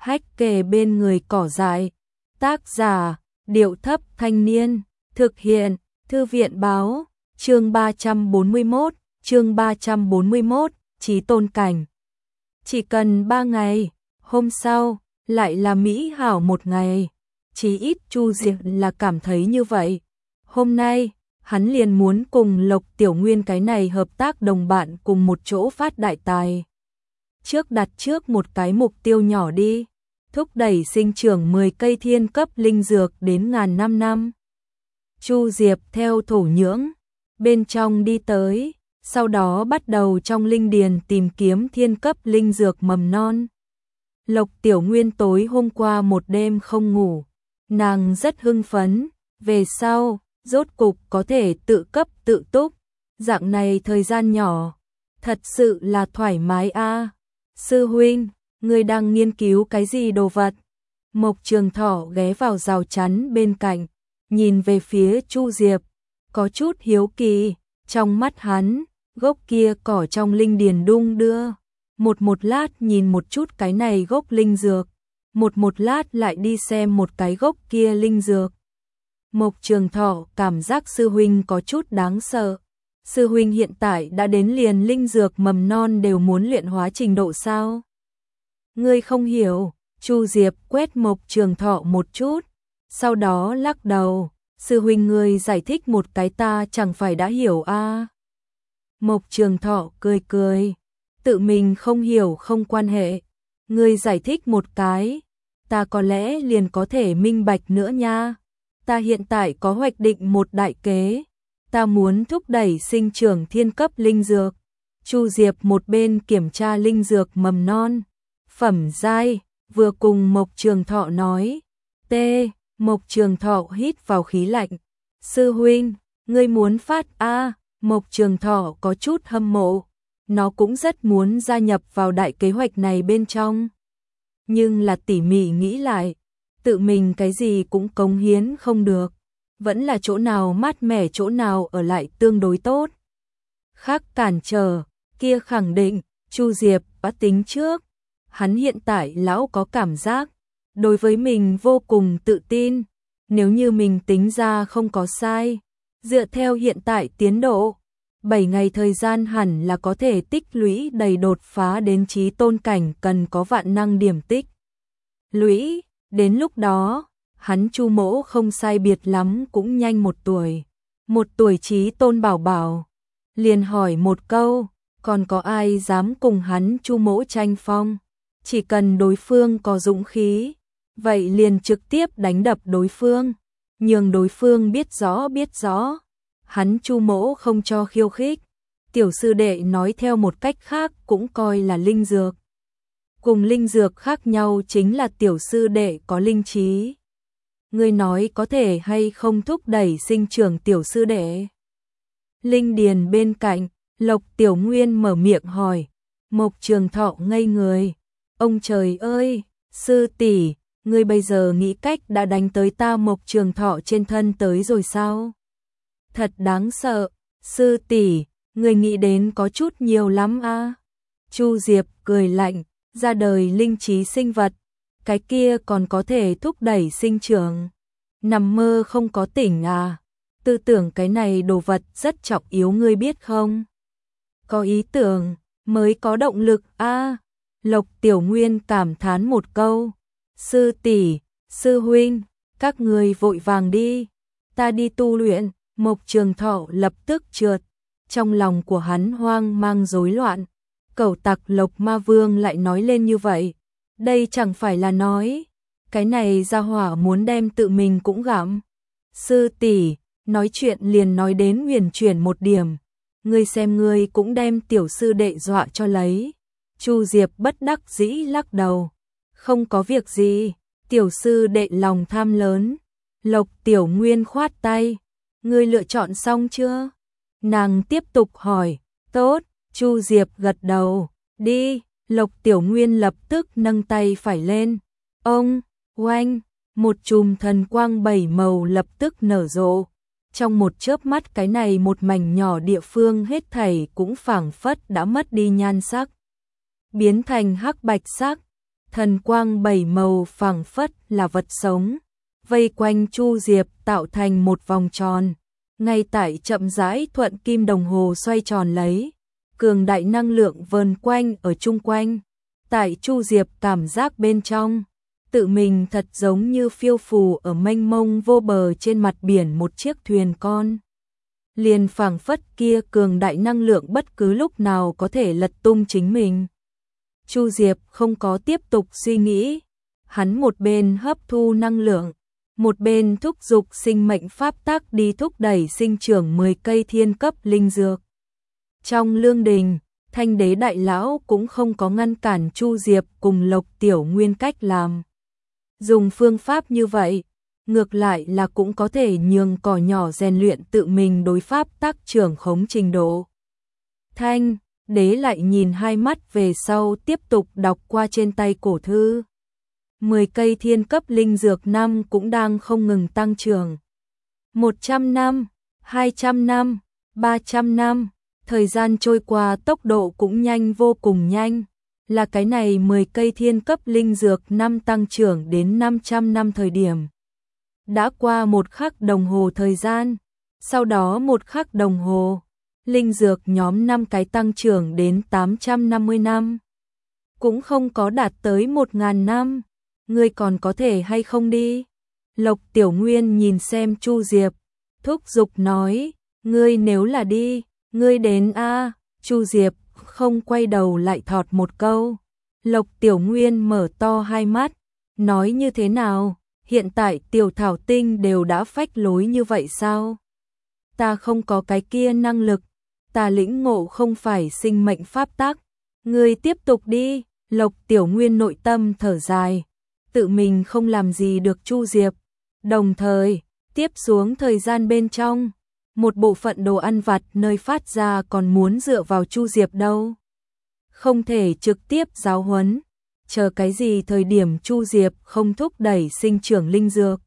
hách kề bên người cỏ dại. Tác giả, Điệu Thấp Thanh Niên. Thực hiện, Thư viện Báo. Chương 341, Chí Tôn Cảnh. Chỉ cần 3 ngày, hôm sau, lại là mỹ hảo một ngày. Chí ít Chu Diệp là cảm thấy như vậy. Hôm nay, hắn liền muốn cùng Lộc Tiểu Nguyên cái này hợp tác đồng bạn cùng một chỗ phát đại tài. Đặt trước một cái mục tiêu nhỏ đi, thúc đẩy sinh trưởng 10 cây thiên cấp linh dược đến ngàn năm. Chu Diệp theo thổ nhưỡng bên trong đi tới, sau đó bắt đầu trong linh điền tìm kiếm thiên cấp linh dược mầm non. Lộc Tiểu Nguyên tối hôm qua một đêm không ngủ, nàng rất hưng phấn, về sau, rốt cục có thể tự cấp tự túc, dạng này thời gian nhỏ, thật sự là thoải mái a. Sư huynh, ngươi đang nghiên cứu cái gì đồ vật? Mộc Trường Thọ ghé vào rào chắn bên cạnh, nhìn về phía Chu Diệp, có chút hiếu kỳ, trong mắt hắn, gốc kia cỏ trong linh điền đung đưa. Một lát nhìn một chút cái này gốc linh dược, một lát lại đi xem một cái gốc kia linh dược. Mộc Trường Thọ cảm giác sư huynh có chút đáng sợ. Sư huynh hiện tại đã đến liền linh dược mầm non đều muốn luyện hóa trình độ sao? Ngươi không hiểu. Chu Diệp quét Mộc Trường Thọ một chút, sau đó lắc đầu, sư huynh ngươi giải thích một cái ta chẳng phải đã hiểu a. Mộc Trường Thọ cười, tự mình không hiểu không quan hệ, ngươi giải thích một cái, ta có lẽ liền có thể minh bạch nữa nha. Ta hiện tại có hoạch định một đại kế, ta muốn thúc đẩy sinh trưởng thiên cấp linh dược. Chu Diệp một bên kiểm tra linh dược mầm non, phẩm giai, vừa cùng Mộc Trường Thọ nói. Mộc Trường Thọ hít vào khí lạnh. Sư huynh, ngươi muốn phát a? Mộc Trường Thọ có chút hâm mộ, nó cũng rất muốn gia nhập vào đại kế hoạch này bên trong. Nhưng là tỉ mỉ nghĩ lại, tự mình cái gì cũng cống hiến không được, vẫn là chỗ nào mát mẻ chỗ nào ở lại tương đối tốt. Khác cản trở, kia khẳng định, Chu Diệp đã tính trước, hắn hiện tại lão có cảm giác, đối với mình vô cùng tự tin, nếu như mình tính ra không có sai, dựa theo hiện tại tiến độ, 7 ngày thời gian hẳn là có thể tích lũy đầy đột phá đến chí tôn cảnh cần có vạn năng điểm tích lũy, đến lúc đó, hắn Chu mỗ không sai biệt lắm cũng nhanh 1 tuổi. 1 tuổi chí tôn bảo bảo, liền hỏi một câu, còn có ai dám cùng hắn Chu mỗ tranh phong? Chỉ cần đối phương có dũng khí, vậy liền trực tiếp đánh đập đối phương, nhường đối phương biết rõ, hắn Chu mỗ không cho khiêu khích. Tiểu sư đệ nói theo một cách khác cũng coi là linh dược. Cùng linh dược khác nhau chính là tiểu sư đệ có linh trí. Ngươi nói có thể hay không thúc đẩy sinh trưởng tiểu sư đệ? Linh điền bên cạnh, Lộc Tiểu Nguyên mở miệng hỏi. Mộc Trường Thọ ngây người. Ông trời ơi, sư tỷ, ngươi bây giờ nghĩ cách đã đánh tới ta Mộc Trường Thọ trên thân tới rồi sao? Thật đáng sợ, sư tỷ, ngươi nghĩ đến có chút nhiều lắm a. Chu Diệp cười lạnh, ra đời linh trí sinh vật, cái kia còn có thể thúc đẩy sinh trưởng. Nằm mơ không có tỉnh à? Tư tưởng cái này đồ vật rất trọng yếu ngươi biết không? Có ý tưởng mới có động lực a. Lộc Tiểu Nguyên cảm thán một câu. Sư tỷ, sư huynh, các người vội vàng đi, ta đi tu luyện. Mộc Trường Thọ lập tức trượt, trong lòng của hắn hoang mang rối loạn. Cẩu tặc Lộc Ma Vương lại nói lên như vậy, đây chẳng phải là nói, cái này gia hỏa muốn đem tự mình cũng gặm. Sư tỷ, nói chuyện liền nói đến huyền chuyển một điểm, ngươi xem ngươi cũng đem tiểu sư đệ dọa cho lấy. Chu Diệp bất đắc dĩ lắc đầu, không có việc gì, tiểu sư đệ lòng tham lớn. Lộc Tiểu Nguyên khoát tay, ngươi lựa chọn xong chưa? Nàng tiếp tục hỏi. Tốt. Chu Diệp gật đầu. Đi. Lộc Tiểu Nguyên lập tức nâng tay phải lên. Ông, oanh, một chùm thần quang 7 màu lập tức nở rộ. Trong một chớp mắt cái này một mảnh nhỏ địa phương hết thảy cũng phảng phất đã mất đi nhan sắc, biến thành hắc bạch sắc. thần quang bảy màu phảng phất là vật sống, vây quanh Chu Diệp tạo thành một vòng tròn. Ngay tại chậm rãi thuận kim đồng hồ xoay tròn lấy, cường đại năng lượng vờn quanh ở chung quanh. Tại Chu Diệp cảm giác bên trong, tự mình thật giống như phiêu phù ở mênh mông vô bờ trên mặt biển một chiếc thuyền con. Liền phảng phất kia cường đại năng lượng bất cứ lúc nào có thể lật tung chính mình. Chu Diệp không có tiếp tục suy nghĩ, hắn một bên hấp thu năng lượng, một bên thúc giục sinh mệnh pháp tắc đi thúc đẩy sinh trưởng 10 cây thiên cấp linh dược. Trong lương đình, Thanh Đế đại lão cũng không có ngăn cản Chu Diệp cùng Lộc Tiểu Nguyên cách làm. Dùng phương pháp như vậy, ngược lại là cũng có thể nhường cỏ nhỏ rèn luyện tự mình đối pháp tắc trưởng khống trình độ. Thanh Đế lại nhìn hai mắt về sau tiếp tục đọc qua trên tay cổ thư. 10 cây thiên cấp linh dược năm cũng đang không ngừng tăng trưởng. 100 năm, 200 năm, 300 năm, thời gian trôi qua tốc độ cũng nhanh vô cùng nhanh. Là cái này 10 cây thiên cấp linh dược năm tăng trưởng đến 500 năm thời điểm. Đã qua 1 khắc đồng hồ thời gian, sau đó 1 khắc đồng hồ, linh dược nhóm 5 cái tăng trưởng đến 850 năm. Cũng không có đạt tới 1000 năm, ngươi còn có thể hay không đi? Lộc Tiểu Nguyên nhìn xem Chu Diệp, thúc giục nói, ngươi nếu là đi, ngươi đến a. Chu Diệp không quay đầu lại thọt một câu. Lộc Tiểu Nguyên mở to hai mắt, nói như thế nào, hiện tại Tiểu Thảo Tinh đều đã phách lối như vậy sao? Ta không có cái kia năng lực, ta lĩnh ngộ không phải sinh mệnh pháp tắc, ngươi tiếp tục đi. Lộc Tiểu Nguyên nội tâm thở dài, tự mình không làm gì được Chu Diệp, đồng thời, tiếp xuống thời gian bên trong, một bộ phận đồ ăn vặt nơi phát ra còn muốn dựa vào Chu Diệp đâu. Không thể trực tiếp giáo huấn, chờ cái gì thời điểm Chu Diệp không thúc đẩy sinh trưởng linh dược.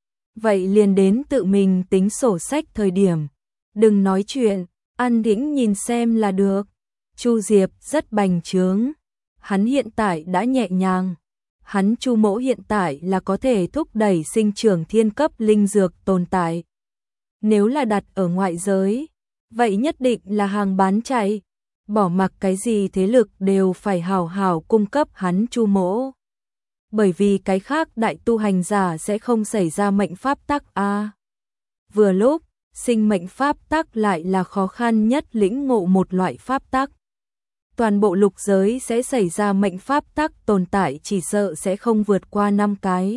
Vậy liền đến tự mình tính sổ sách thời điểm, đừng nói chuyện, an tĩnh nhìn xem là được. Chu Diệp rất bành trướng, hắn hiện tại đã nhẹ nhàng. Hắn Chu Mỗ hiện tại là có thể thúc đẩy sinh trưởng thiên cấp linh dược tồn tại. Nếu là đặt ở ngoại giới, vậy nhất định là hàng bán chạy, bỏ mặc cái gì thế lực đều phải hào hào cung cấp hắn Chu Mỗ. Bởi vì cái khác đại tu hành giả sẽ không xảy ra mệnh pháp tắc a. Vừa lúc, sinh mệnh pháp tắc lại là khó khăn nhất lĩnh ngộ một loại pháp tắc. Toàn bộ lục giới sẽ xảy ra mệnh pháp tắc tồn tại chỉ sợ sẽ không vượt qua 5 cái.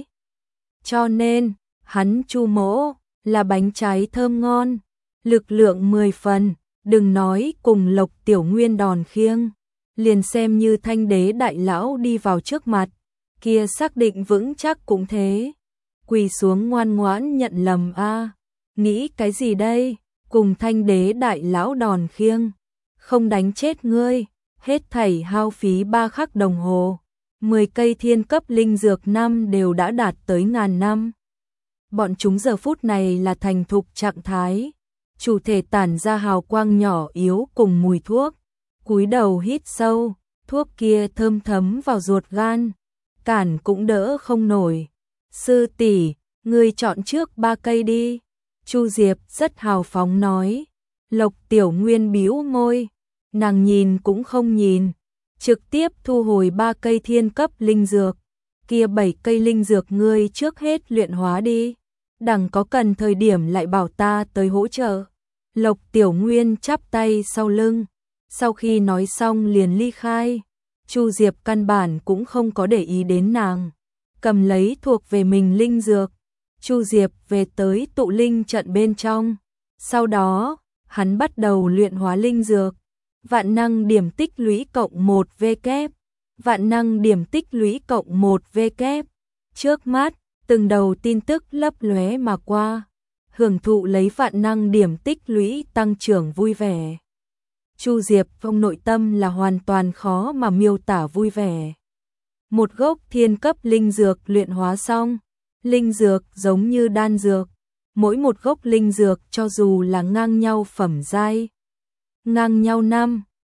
Cho nên, hắn Chu Mỗ là bánh trái thơm ngon, lực lượng 10 phần, đừng nói cùng Lộc Tiểu Nguyên đòn khiêng, liền xem như Thanh Đế đại lão đi vào trước mặt, kia xác định vững chắc cũng thế. Quỳ xuống ngoan ngoãn nhận lầm a. Nghĩ cái gì đây, cùng Thanh Đế đại lão đòn khiêng, không đánh chết ngươi. Hết thảy hao phí 3 khắc đồng hồ, 10 cây thiên cấp linh dược năm đều đã đạt tới 1000 năm. Bọn chúng giờ phút này là thành thục trạng thái, chủ thể tản ra hào quang nhỏ yếu cùng mùi thuốc, cúi đầu hít sâu, thuốc kia thơm thấm vào ruột gan, cản cũng đỡ không nổi. Sư tỷ, ngươi chọn trước 3 cây đi. Chu Diệp rất hào phóng nói. Lộc Tiểu Nguyên bĩu môi. Nàng nhìn cũng không nhìn, trực tiếp thu hồi 3 cây thiên cấp linh dược, kia 7 cây linh dược ngươi trước hết luyện hóa đi, đằng có cần thời điểm lại bảo ta tới hỗ trợ. Lộc Tiểu Nguyên chắp tay sau lưng, sau khi nói xong liền ly khai. Chu Diệp căn bản cũng không có để ý đến nàng, cầm lấy thuộc về mình linh dược. Chu Diệp về tới tụ linh trận bên trong, sau đó hắn bắt đầu luyện hóa linh dược. Vạn năng điểm tích lũy cộng 1 VK, vạn năng điểm tích lũy cộng 1 VK. Trước mắt, từng đầu tin tức lấp lóe mà qua, hưởng thụ lấy vạn năng điểm tích lũy tăng trưởng vui vẻ. Chu Diệp trong nội tâm là hoàn toàn khó mà miêu tả vui vẻ. Một gốc thiên cấp linh dược luyện hóa xong, linh dược giống như đan dược, mỗi một gốc linh dược cho dù là ngang nhau phẩm giai, ngang nhau năm,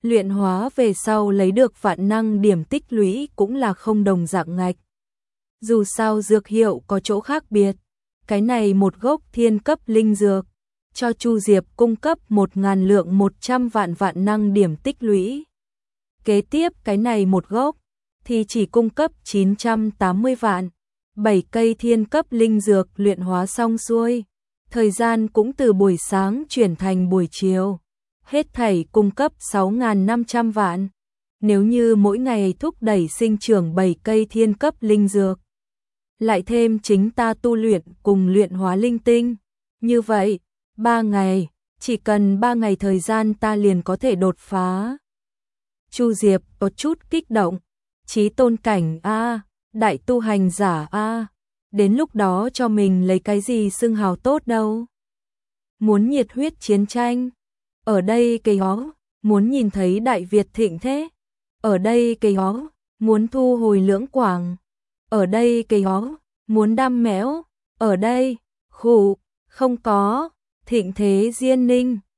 luyện hóa về sau lấy được vạn năng điểm tích lũy cũng là không đồng dạng ngạch. Dù sao dược hiệu có chỗ khác biệt, cái này một gốc thiên cấp linh dược, cho Chu Diệp cung cấp 1.000 lượng 100 vạn vạn năng điểm tích lũy. Kế tiếp cái này một gốc, thì chỉ cung cấp 980 vạn, 7 cây thiên cấp linh dược luyện hóa xong xuôi. Thời gian cũng từ buổi sáng chuyển thành buổi chiều, hết thảy cung cấp 6.500 vạn. Nếu như mỗi ngày thúc đẩy sinh trưởng 7 cây thiên cấp linh dược, lại thêm chính ta tu luyện cùng luyện hóa linh tinh, như vậy, 3 ngày, chỉ cần 3 ngày thời gian ta liền có thể đột phá. Chu Diệp có chút kích động, chí tôn cảnh a, đại tu hành giả a, đến lúc đó cho mình lấy cái gì xưng hào tốt đâu. Muốn nhiệt huyết chiến tranh, ở đây cây hó, muốn nhìn thấy Đại Việt thịnh thế, ở đây cây hó, muốn thu hồi Lưỡng Quảng, ở đây cây hó, muốn đam mẽo, ở đây, khủ, không có, thịnh thế Diên Ninh,